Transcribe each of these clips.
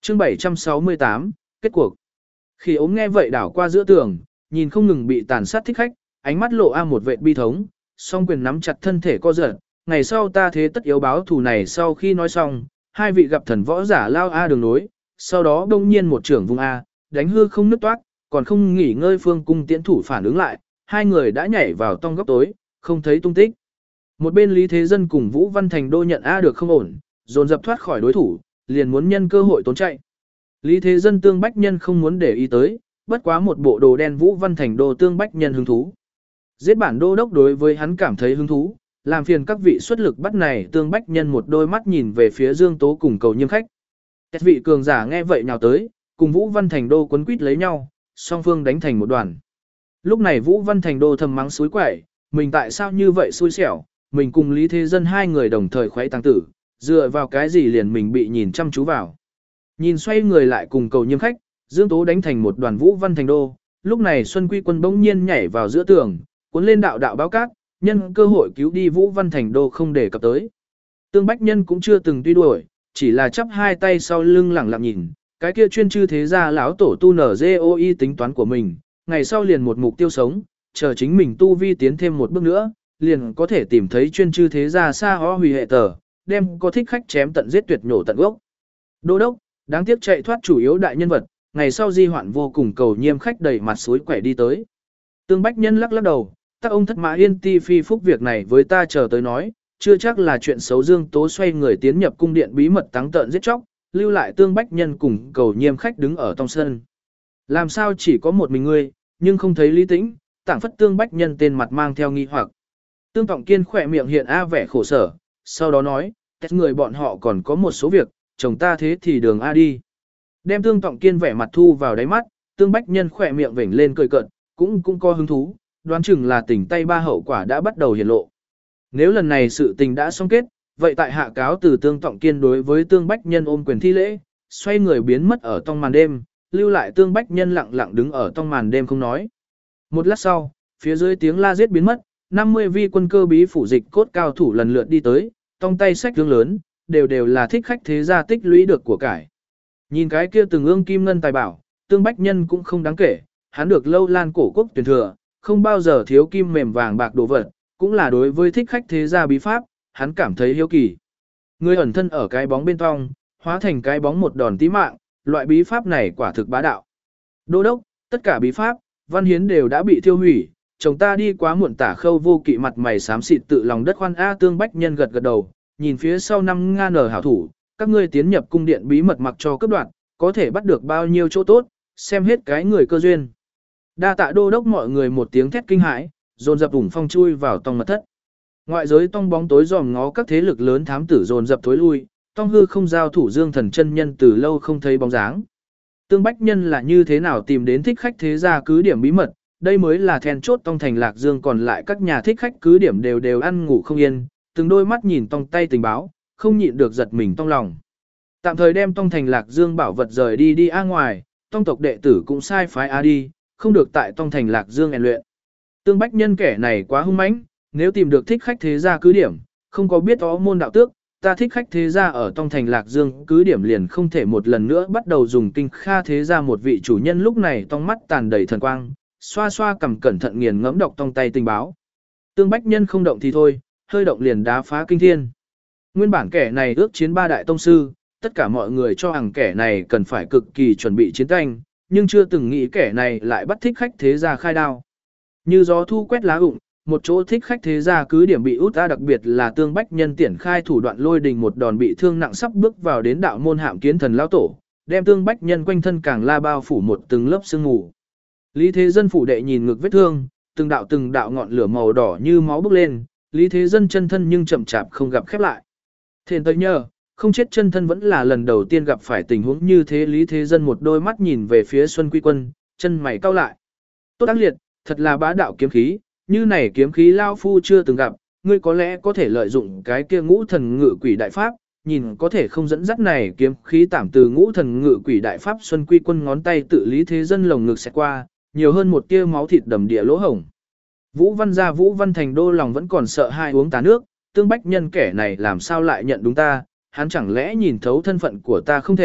Chương 768, kết cuộc. Khi ốm nghe vậy đảo qua giữa tường, nhìn không ngừng bị tàn sát thích khách, ánh mắt lộ một vệt bi thống, song quyền nắm chặt thân thể co giật, ngày sau ta thế tất yếu báo thù này. Sau khi nói xong, hai vị gặp thần võ giả lao đường nối, sau đó đông nhiên một trưởng vùng đánh hư không nứt toát, còn không nghỉ ngơi phương cung tiễn thủ phản ứng lại, hai người đã nhảy vào tông góc tối, không thấy tung tích. Một bên Lý Thế Dân cùng Vũ Văn Thành Đô nhận được không ổn, dồn dập thoát khỏi đối thủ, liền muốn nhân cơ hội trốn chạy. Lý Thế Dân Tương Bách Nhân không muốn để ý tới, bất quá một bộ đồ đen Vũ Văn Thành Đô Tương Bách Nhân hứng thú. Giết bản đô đốc đối với hắn cảm thấy hứng thú, làm phiền các vị xuất lực bắt này. Tương Bách Nhân một đôi mắt nhìn về phía Dương Tố cùng Cầu Nhiêm khách. Các vị cường giả nghe vậy nhào tới, cùng Vũ Văn Thành Đô quấn quýt lấy nhau, song phương đánh thành một đoàn. Lúc này Vũ Văn Thành Đô thầm mắng suối quẩy, mình tại sao như vậy xui xẻo, mình cùng Lý Thế Dân hai người đồng thời khoái tăng tử, dựa vào cái gì liền mình bị nhìn chăm chú vào. Nhìn xoay người lại cùng Cầu Nhiêm khách, Dương Tố đánh thành một đoàn Vũ Văn Thành Đô, lúc này Xuân Quy Quân bỗng nhiên nhảy vào giữa tường, cuốn lên đạo đạo báo cát, nhân cơ hội cứu đi Vũ Văn Thành Đô không để cập tới. Tương Bách Nhân cũng chưa từng truy đuổi, chỉ là chắp hai tay sau lưng lẳng lặng nhìn, cái kia chuyên chư thế gia lão tổ tu NGOI tính toán của mình, ngày sau liền một mục tiêu sống, chờ chính mình tu vi tiến thêm một bước nữa, liền có thể tìm thấy chuyên chư thế gia xa ho hủy hệ tờ, đem có thích khách chém tận giết tuyệt nhổ tận gốc. Đô đốc, đáng tiếc chạy thoát chủ yếu đại nhân vật, ngày sau di hoạn vô cùng. Cầu Nhiêm khách đẩy mặt suối quẻ đi tới. Tương Bách Nhân lắc lắc đầu, các ông thất mã yên ti phi phúc việc này với ta chờ tới nói, chưa chắc là chuyện xấu. Dương Tố xoay người tiến nhập cung điện bí mật táng tợn giết chóc, lưu lại Tương Bách Nhân cùng Cầu Nhiêm khách đứng ở trong sân. Làm sao chỉ có một mình ngươi, nhưng không thấy Lý Tĩnh? Tảng phất Tương Bách Nhân tên mặt mang theo nghi hoặc. Tương Tọng Kiên khỏe miệng hiện vẻ khổ sở, sau đó nói, các người bọn họ còn có một số việc, chồng ta thế thì đường đi. Đem Tương Tọng Kiên vẻ mặt thu vào đáy mắt, Tương Bách Nhân khỏe miệng vểnh lên cười cợt, cũng có hứng thú, đoán chừng là tỉnh tay ba hậu quả đã bắt đầu hiển lộ. Nếu lần này sự tình đã xong kết, vậy tại hạ cáo từ. Tương Tọng Kiên đối với Tương Bách Nhân ôm quyền thi lễ, xoay người biến mất ở trong màn đêm, lưu lại Tương Bách Nhân lặng lặng đứng ở trong màn đêm không nói. Một lát sau, phía dưới tiếng la giết biến mất, 50 vi quân cơ bí phủ dịch cốt cao thủ lần lượt đi tới, trong tay sách thương lớn, đều là thích khách thế gia tích lũy được của cải. Nhìn cái kia từng ương kim ngân tài bảo, Tương Bách Nhân cũng không đáng kể, hắn được Lâu Lan cổ quốc truyền thừa, không bao giờ thiếu kim mềm vàng bạc đồ vật, cũng là đối với thích khách thế gia bí pháp, hắn cảm thấy hiếu kỳ. Người ẩn thân ở cái bóng bên trong, hóa thành cái bóng một đòn tí mạng, loại bí pháp này quả thực bá đạo. Đô đốc, tất cả bí pháp, văn hiến đều đã bị thiêu hủy, chồng ta đi quá muộn. Tả Khâu Vô Kỵ mặt mày xám xịt tự lòng đất khoan Tương Bách Nhân gật gật đầu, nhìn phía sau 5 ngàn hảo thủ, các ngươi tiến nhập cung điện bí mật mặc cho cấp đoạn, có thể bắt được bao nhiêu chỗ tốt, xem hết cái người cơ duyên. Đa tạ đô đốc. Mọi người một tiếng thét kinh hãi, dồn dập ủng phong chui vào tông mật thất. Ngoại giới tông bóng tối dòm ngó các thế lực lớn thám tử dồn dập thối lui, tông hư không giao thủ Dương Thần chân nhân từ lâu không thấy bóng dáng. Tương Bách Nhân là như thế nào tìm đến thích khách thế gia cứ điểm bí mật, đây mới là then chốt tông thành Lạc Dương. Còn lại các nhà thích khách cứ điểm đều ăn ngủ không yên, từng đôi mắt nhìn tông tay tình báo, không nhịn được giật mình trong lòng. Tạm thời đem tông thành Lạc Dương bảo vật rời đi ngoài, tông tộc đệ tử cũng sai phái đi, không được tại tông thành Lạc Dương rèn luyện. Tương Bách Nhân kẻ này quá hung mãnh, nếu tìm được thích khách thế gia cứ điểm, không có biết ó môn đạo tước, ta thích khách thế gia ở tông thành Lạc Dương cứ điểm liền không thể một lần nữa bắt đầu dùng kinh kha thế gia. Một vị chủ nhân lúc này tông mắt tàn đầy thần quang, xoa xoa cầm cẩn thận nghiền ngẫm đọc tông tay tình báo. Tương Bách Nhân không động thì thôi, hơi động liền đá phá kinh thiên. Nguyên bản kẻ này ước chiến 3 đại tông sư, tất cả mọi người cho rằng kẻ này cần phải cực kỳ chuẩn bị chiến tranh, nhưng chưa từng nghĩ kẻ này lại bắt thích khách thế gia khai đao. Như gió thu quét lá rụng, một chỗ thích khách thế gia cứ điểm bị út ra, đặc biệt là Tương Bách Nhân triển khai thủ đoạn lôi đình một đòn bị thương nặng sắp bước vào đến đạo môn Hạm Kiến Thần lão tổ, đem Tương Bách Nhân quanh thân càng la bao phủ một từng lớp sương mù. Lý Thế Dân phủ đệ nhìn ngực vết thương, từng đạo ngọn lửa màu đỏ như máu bốc lên, Lý Thế Dân chân thân nhưng chậm chạp không gặp khép lại. Thền tới nhờ, không chết chân thân vẫn là lần đầu tiên gặp phải tình huống như thế. Lý Thế Dân một đôi mắt nhìn về phía Xuân Quy Quân, chân mày cau lại. Tốt ác liệt, thật là bá đạo kiếm khí, như này kiếm khí lao phu chưa từng gặp, ngươi có lẽ có thể lợi dụng cái kia ngũ thần ngự quỷ đại pháp, nhìn có thể không dẫn dắt này kiếm khí tạm từ ngũ thần ngự quỷ đại pháp. Xuân Quy Quân ngón tay tự Lý Thế Dân lồng ngực sẽ qua, nhiều hơn một tia máu thịt đầm địa lỗ hổng. Vũ Văn gia Vũ Văn Thành Đô lòng vẫn còn sợ hai uống tá nước, Tương Bách Nhân kẻ này làm sao lại nhận đúng ta, hắn chẳng lẽ nhìn thấu thân phận của ta không thể,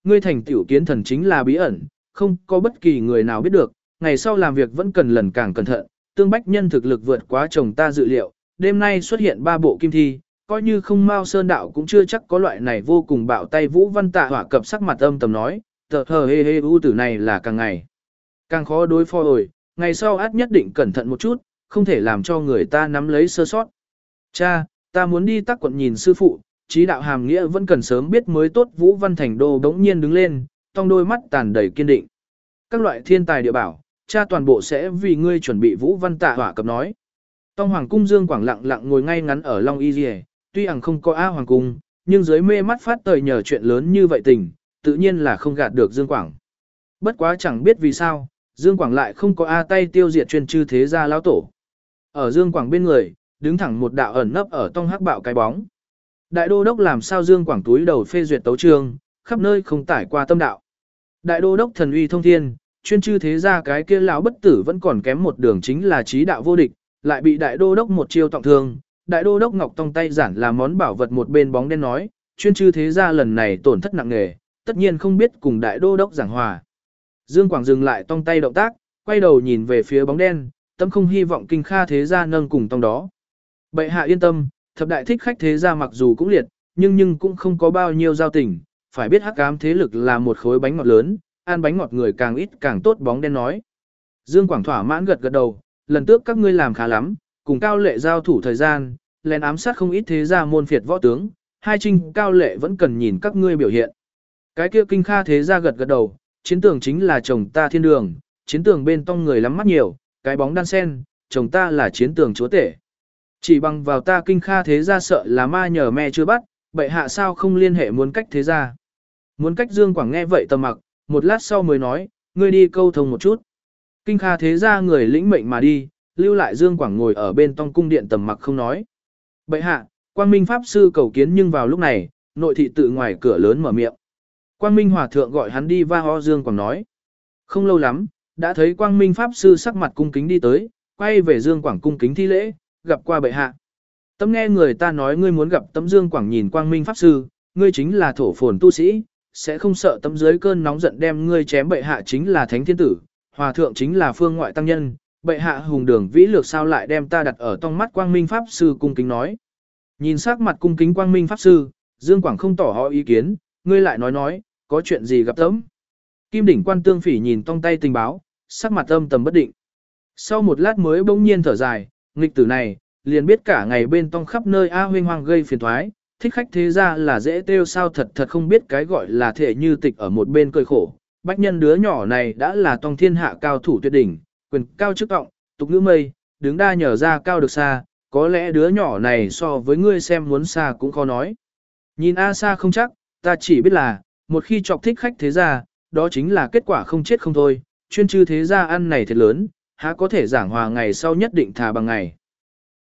ngươi thành tiểu kiến thần chính là bí ẩn, không có bất kỳ người nào biết được, ngày sau làm việc vẫn cần lần càng cẩn thận, tương bách nhân thực lực vượt quá chồng ta dự liệu, đêm nay xuất hiện 3 bộ kim thi, coi như không Mao Sơn đạo cũng chưa chắc có loại này vô cùng bạo tay Vũ Văn Tạ hỏa cập sắc mặt âm tầm nói, tờ hờ hê hê u tử này là càng ngày càng khó đối phó rồi, ngày sau át nhất định cẩn thận một chút, không thể làm cho người ta nắm lấy sơ sót. Cha, ta muốn đi Tắc quận nhìn sư phụ, trí đạo hàm nghĩa vẫn cần sớm biết mới tốt. Vũ Văn Thành Đô đống nhiên đứng lên, trong đôi mắt tàn đầy kiên định. Các loại thiên tài địa bảo, cha toàn bộ sẽ vì ngươi chuẩn bị. Vũ Văn Tạ hỏa cập nói. Tông Hoàng cung Dương Quảng lặng lặng ngồi ngay ngắn ở Long Y Diệ, tuy rằng không có A Hoàng cung, nhưng dưới mê mắt phát tời nhờ chuyện lớn như vậy tình, tự nhiên là không gạt được Dương Quảng. Bất quá chẳng biết vì sao, Dương Quảng lại không có A tay tiêu diệt chuyên chư thế gia lão tổ. Ở Dương Quảng bên người, đứng thẳng một đạo ẩn nấp ở tông hắc bạo cái bóng. Đại đô đốc làm sao? Dương Quảng túi đầu phê duyệt tấu chương, khắp nơi không tải qua tâm đạo. Đại đô đốc thần uy thông thiên, chuyên chư thế gia cái kia lão bất tử vẫn còn kém một đường chính là trí đạo vô địch, lại bị đại đô đốc một chiêu trọng thương. Đại đô đốc Ngọc Tông tay giản là món bảo vật. Một bên bóng đen nói, chuyên chư thế gia lần này tổn thất nặng nề, tất nhiên không biết cùng đại đô đốc giảng hòa. Dương Quảng dừng lại tông tay động tác, quay đầu nhìn về phía bóng đen, tâm không hy vọng kinh kha thế gia nâng cùng tông đó. Bệ hạ yên tâm, thập đại thích khách thế gia mặc dù cũng liệt, nhưng cũng không có bao nhiêu giao tình, phải biết hắc ám thế lực là một khối bánh ngọt lớn, ăn bánh ngọt người càng ít càng tốt. Bóng đen nói. Dương Quảng thỏa mãn gật gật đầu, lần trước các ngươi làm khá lắm, cùng Cao Lệ giao thủ thời gian, lén ám sát không ít thế gia môn phiệt võ tướng, hai trinh Cao Lệ vẫn cần nhìn các ngươi biểu hiện. Cái kia kinh kha thế gia gật gật đầu, chiến tường chính là chồng ta thiên đường, chiến tường bên tông người lắm mắt nhiều, cái bóng đan sen, chồng ta là chiến tường chúa tể. Chỉ bằng vào ta kinh kha thế gia sợ là ma nhờ me chưa bắt, bệ hạ sao không liên hệ muốn cách thế gia. Muốn cách. Dương Quảng nghe vậy tầm mặc, một lát sau mới nói, ngươi đi câu thông một chút. Kinh kha thế gia người lĩnh mệnh mà đi, lưu lại Dương Quảng ngồi ở bên tông cung điện tầm mặc không nói. Bệ hạ, Quang Minh Pháp Sư cầu kiến. Nhưng vào lúc này, nội thị tự ngoài cửa lớn mở miệng. Quang Minh Hòa Thượng gọi hắn đi va ho. Dương Quảng nói. Không lâu lắm, đã thấy Quang Minh Pháp Sư sắc mặt cung kính đi tới, quay về Dương Quảng cung kính thi lễ, gặp qua bệ hạ. Tấm nghe người ta nói ngươi muốn gặp tấm. Dương Quảng nhìn Quang Minh Pháp Sư, ngươi chính là thổ phồn tu sĩ, sẽ không sợ tấm dưới cơn nóng giận đem ngươi chém. Bệ hạ chính là Thánh Thiên Tử, Hòa Thượng chính là phương ngoại tăng nhân, bệ hạ hùng đường vĩ lược sao lại đem ta đặt ở trong mắt. Quang Minh Pháp Sư cung kính nói. Nhìn sắc mặt cung kính Quang Minh Pháp Sư, Dương Quảng không tỏ họ ý kiến, ngươi lại nói, có chuyện gì gặp tấm. Kim đỉnh quan Tương Phỉ nhìn trong tay tình báo, sắc mặt âm tầm bất định. Sau một lát mới bỗng nhiên thở dài, nghịch tử này, liền biết cả ngày bên tông khắp nơi a huynh hoang gây phiền thoái, thích khách thế ra là dễ tiêu sao. Thật không biết cái gọi là thể như tịch ở một bên cười khổ. Bách nhân đứa nhỏ này đã là tông thiên hạ cao thủ tuyệt đỉnh, quyền cao chức trọng, tục ngữ mây, đứng đa nhờ ra cao được xa, có lẽ đứa nhỏ này so với ngươi xem muốn xa cũng khó nói. Nhìn A xa không chắc, ta chỉ biết là, một khi chọc thích khách thế gia, đó chính là kết quả không chết không thôi, chuyên chư thế gia ăn này thật lớn, há có thể giảng hòa ngày sau nhất định thà bằng ngày.